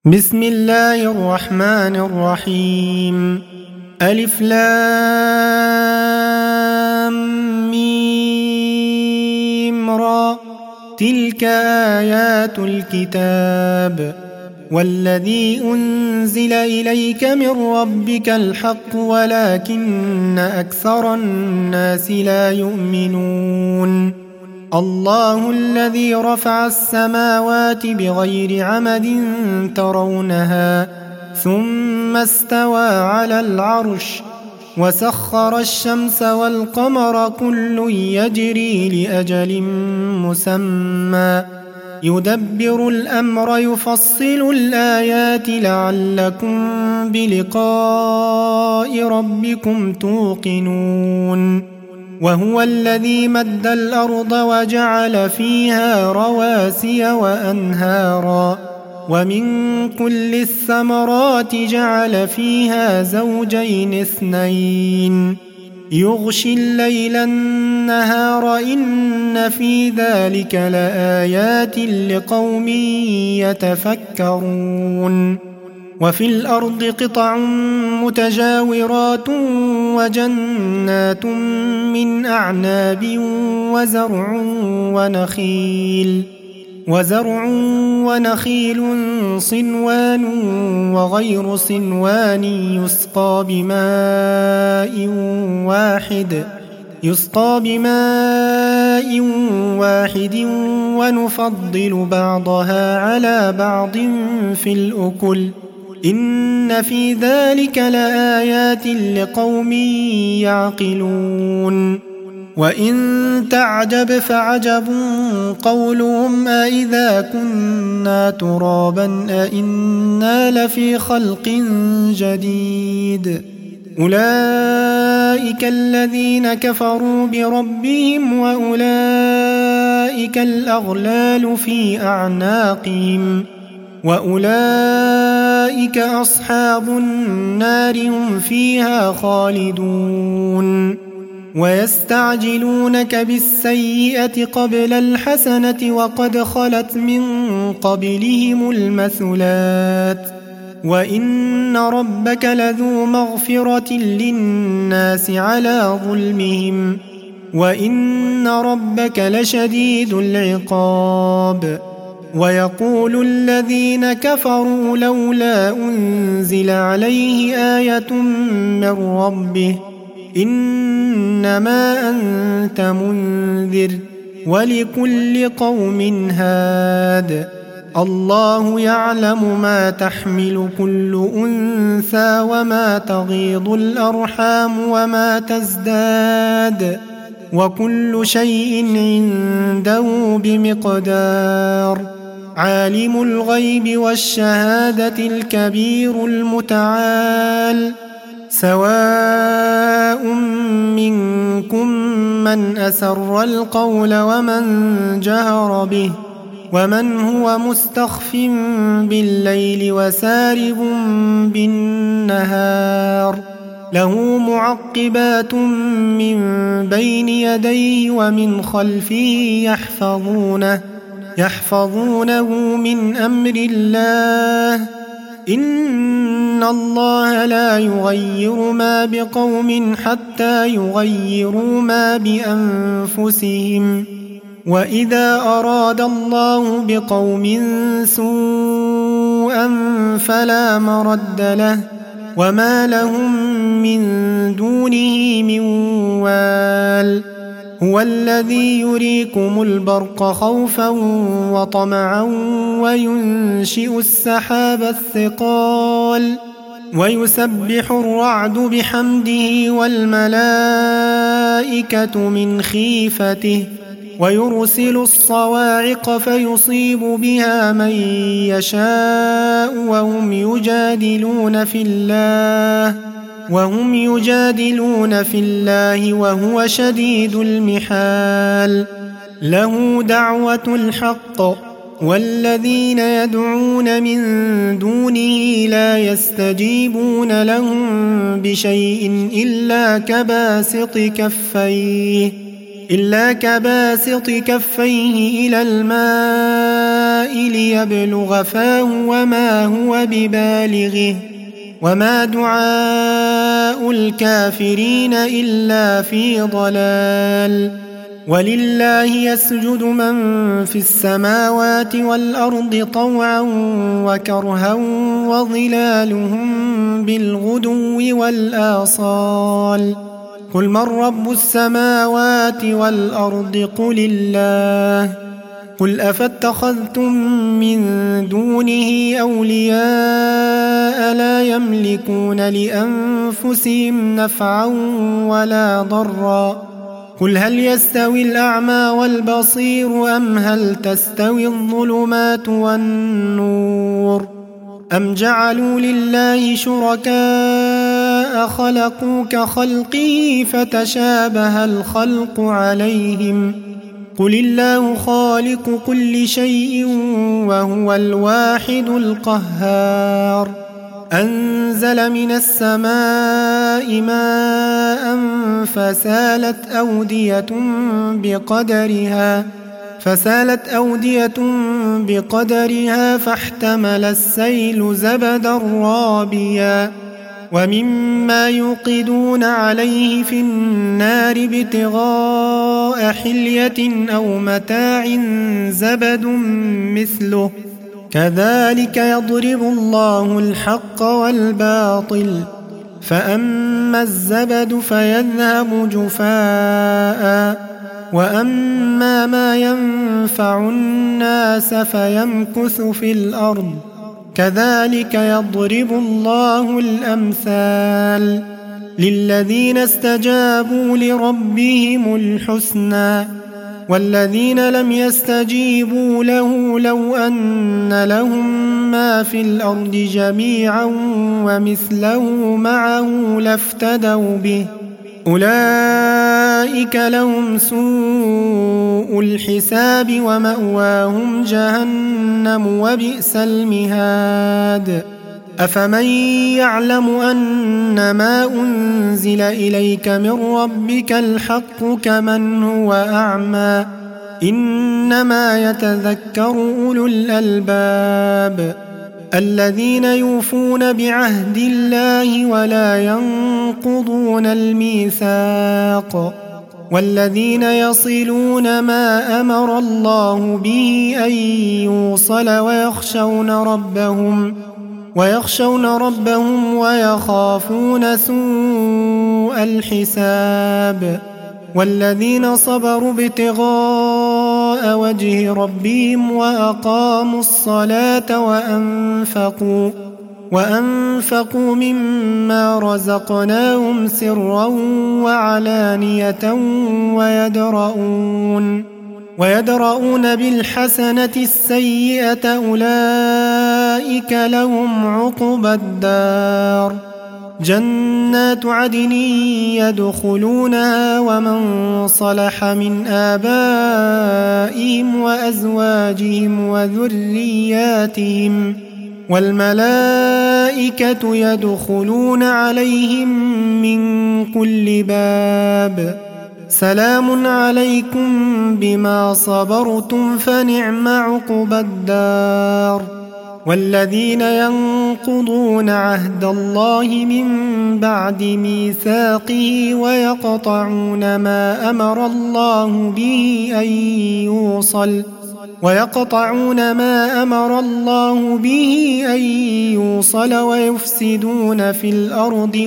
بسم الله الرحمن الرحيم. ألف لام ميم را، تلك آيات الكتاب والذي أنزل إليك من ربك الحق ولكن أكثر الناس لا يؤمنون. الله الذي رفع السماوات بغير عمد ترونها ثم استوى على العرش وسخر الشمس والقمر كل يجري لأجل مسمى يدبر الأمر يفصل الآيات لعلكم بلقاء ربكم توقنون. وهو الذي مد الأرض وجعل فيها رواسي وأنهارا ومن كل الثمرات جعل فيها زوجين اثنين يغشي الليل النهار إن في ذلك لآيات لقوم يتفكرون. وفي الأرض قطع متجاورات وجنات من أعناب وزرع ونخيل صنوان وغير صنوان يسقى بماء واحد ونفضل بعضها على بعض في الأكل إن في ذلك لآيات لقوم يعقلون. وإن تعجب فعجب قولهم أإذا كنا ترابا أإنا لفي خلق جديد أولئك الذين كفروا بربهم وأولئك الأغلال في أعناقهم وأولئك أصحاب النار هم فيها خالدون. ويستعجلونك بالسيئة قبل الحسنة وقد خلت من قبلهم المثلات وإن ربك لذو مغفرة للناس على ظلمهم وإن ربك لشديد العقاب. ويقول الذين كفروا لولا أنزل عليه آية من ربه إنما أنت منذر ولكل قوم هاد الله يعلم ما تحمل كل أنثى وما تغيض الأرحام وما تزداد وكل شيء عنده بمقدار. عالم الغيب والشهادة الكبير المتعال سواء منكم من أسر القول ومن جهر به ومن هو مستخف بالليل وسارب بالنهار له معقبات من بين يديه ومن خلفه يحفظونه من أمر الله إن الله لا يغير ما بقوم حتى يغيروا ما بأنفسهم وإذا أراد الله بقوم سوءا فلا مرد له وما لهم من دونه من وال. هو الذي يريكم البرق خوفا وطمعا وينشئ السحاب الثقال ويسبح الرعد بحمده والملائكة من خيفته ويرسل الصواعق فيصيب بها من يشاء وهم يجادلون في الله وهو شديد المحال. له دعوة الحق والذين يدعون من دونه لا يستجيبون لهم بشيء إلا كباسط كفيه إلى الماء ليبلغ فاه وما هو ببالغه وما دعاء الكافرين إلا في ضلال ولله يسجد من في السماوات والأرض طوعا وكرها وظلالهم بالغدو والآصال قل من رب السماوات والأرض قل الله قل أفاتخذتم من دونه أولياء لا يملكون لأنفسهم نفعا ولا ضرا قل هل يستوي الأعمى والبصير أم هل تستوي الظلمات والنور أم جعلوا لله شركاء خلقوا كخلقه فتشابه الخلق عليهم قل الله خالق كل شيء وهو الواحد القهار أنزل من السماء ماء فسالت أودية بقدرها فاحتمل السيل زبدا رابيا ومما يوقدون عليه في النار ابتغاء حلية أو متاع زبد مثله كذلك يضرب الله الحق والباطل فأما الزبد فيذهب جفاء وأما ما ينفع الناس فيمكث في الأرض كذلك يضرب الله الأمثال للذين استجابوا لربهم الحسنى والذين لم يستجيبوا له لو أن لهم ما في الأرض جميعا ومثله معه لافتدوا به أولئك لهم سوء الحساب ومأواهم جهنم وبئس المهاد أفمن يعلم أن ما أنزل إليك من ربك الحق كمن هو أعمى إنما يتذكر أولو الألباب الذين يوفون بعهد الله ولا ينقضون الميثاق والذين يصلون ما أمر الله به أن يوصل ويخشون ربهم ويخافون سوء الحساب والذين صبروا ابتغاء وجه ربهم وأقاموا الصلاة وأنفقوا مما رزقناهم سرا وعلانية ويدرؤون بالحسنة السيئة أولئك لهم عقبى الدار جنات عدن يدخلونها ومن صلح من آبائهم وأزواجهم وذرياتهم والملائكة يدخلون عليهم من كل باب سلام عليكم بما صبرتم فنعم عقبى الدار والذين ينقضون عهد الله من بعد ميثاقه ويقطعون ما أمر الله به أن يوصل ويفسدون في الأرض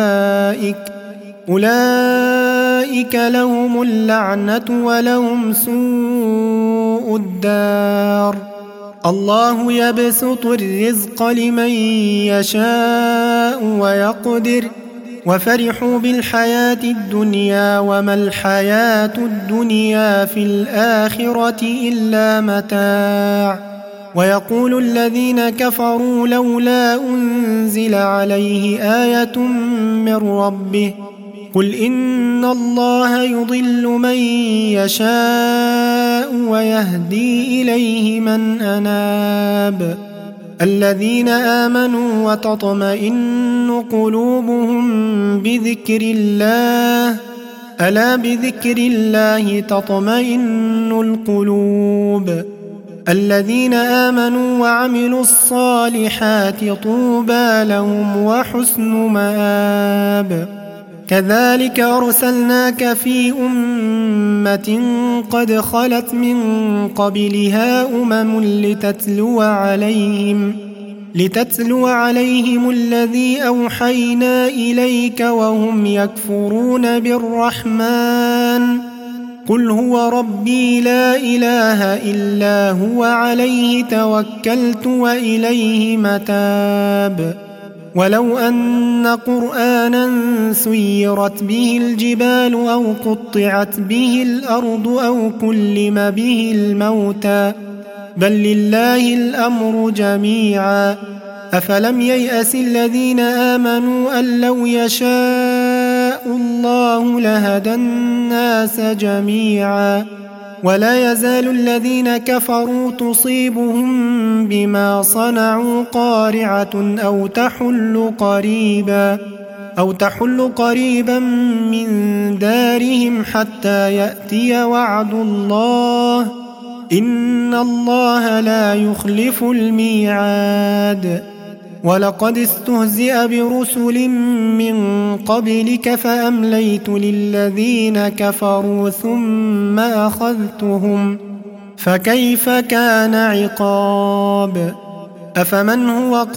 أولئك لهم اللعنة ولهم سوء الدار الله يبسط الرزق لمن يشاء ويقدر وفرحوا بالحياة الدنيا وما الحياة الدنيا في الآخرة إلا متاع ويقول الذين كفروا لولا أنزل عليه آية من ربه قل إن الله يضل من يشاء ويهدي إليه من أناب الذين آمنوا وتطمئن قلوبهم بذكر الله ألا بذكر الله تطمئن القلوب الذين آمنوا وعملوا الصالحات طوبى لهم وحسن مآب. كذلك أرسلناك في أمة قد خلت من قبلها لتتلو عليهم الذي أوحينا إليك وهم يكفرون بالرحمن. قل هو ربي لا إله إلا هو عليه توكلت وإليه متاب. ولو أن قرآنا سيرت به الجبال أو قطعت به الأرض أو كلم به الموتى بل لله الأمر جميعا. أفلم ييأس الذين آمنوا أن لو يشاء الله لهدى الناس جميعا. ولا يزال الذين كفروا تصيبهم بما صنعوا قارعة أو تحل قريبا من دارهم حتى يأتي وعد الله إن الله لا يخلف الميعاد. ولقد استهزئ برسل من قبلك فأمليت للذين كفروا ثم أخذتهم فكيف كان عقاب. أفمن هو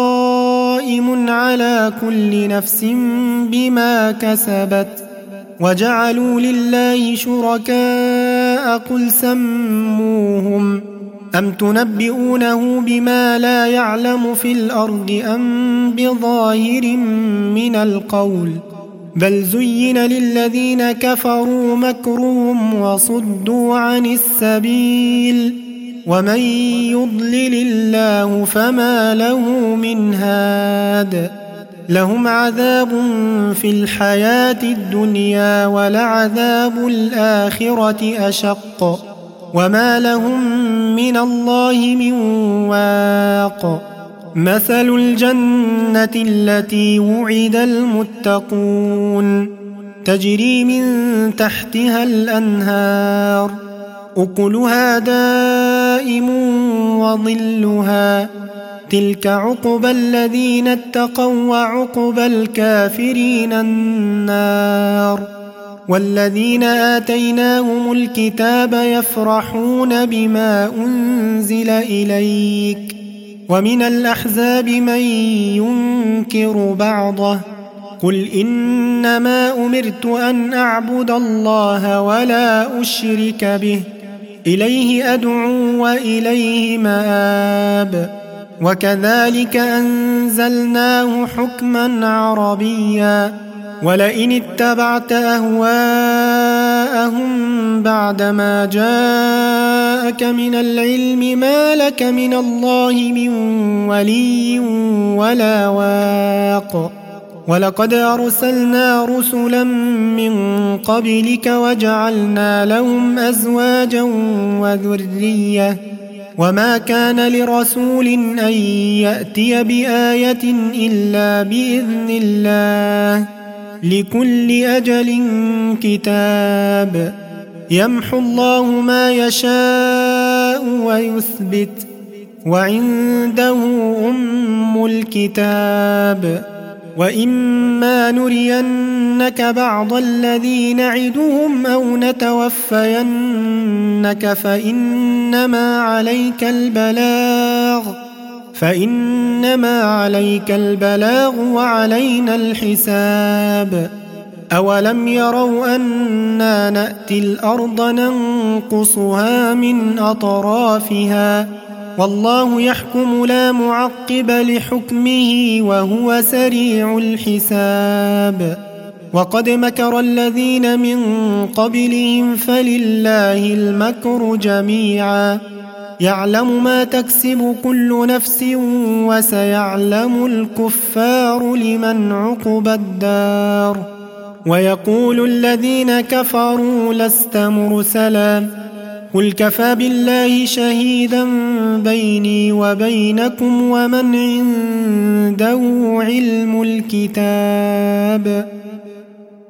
قائم على كل نفس بما كسبت وجعلوا لله شركاء قل سموهم أم تنبئونه بما لا يعلم في الأرض أم بظاهر من القول بل زين للذين كفروا مكرهم وصدوا عن السبيل ومن يضلل الله فما له من هاد. لهم عذاب في الحياة الدنيا ولعذاب الآخرة أشق وما لهم من الله من واق. مثل الجنة التي وعد المتقون تجري من تحتها الأنهار أكلها دائم وظلها تلك عقبى الذين اتقوا وعقبى الكافرين النار. والذين آتيناهم الكتاب يفرحون بما أنزل إليك ومن الأحزاب من ينكر بعضه قل إنما أمرت أن أعبد الله ولا أشرك به إليه أدعو وإليه مآب. وكذلك أنزلناه حكما عربيا ولئن اتبعت أهواءهم بعدما جاءك من العلم ما لك من الله من ولي ولا واق. ولقد أرسلنا رسلا من قبلك وجعلنا لهم أزواجا وذرية وما كان لرسول أن يأتي بآية إلا بإذن الله لكل أجل كتاب. يمحو الله ما يشاء ويثبت وعنده أم الكتاب. وإما نرينك بعض الذي نعدهم أو نتوفينك فإنما عليك البلاغ وعلينا الحساب. أولم يروا أنا نأتي الأرض ننقصها من أطرافها والله يحكم لا معقب لحكمه وهو سريع الحساب. وقد مكر الذين من قبلهم فلله المكر جميعا يعلم ما تكسب كل نفس وسيعلم الكفار لمن عقبى الدار. ويقول الذين كفروا لست مرسلا قل كفى بالله شهيدا بيني وبينكم ومن عنده علم الكتاب.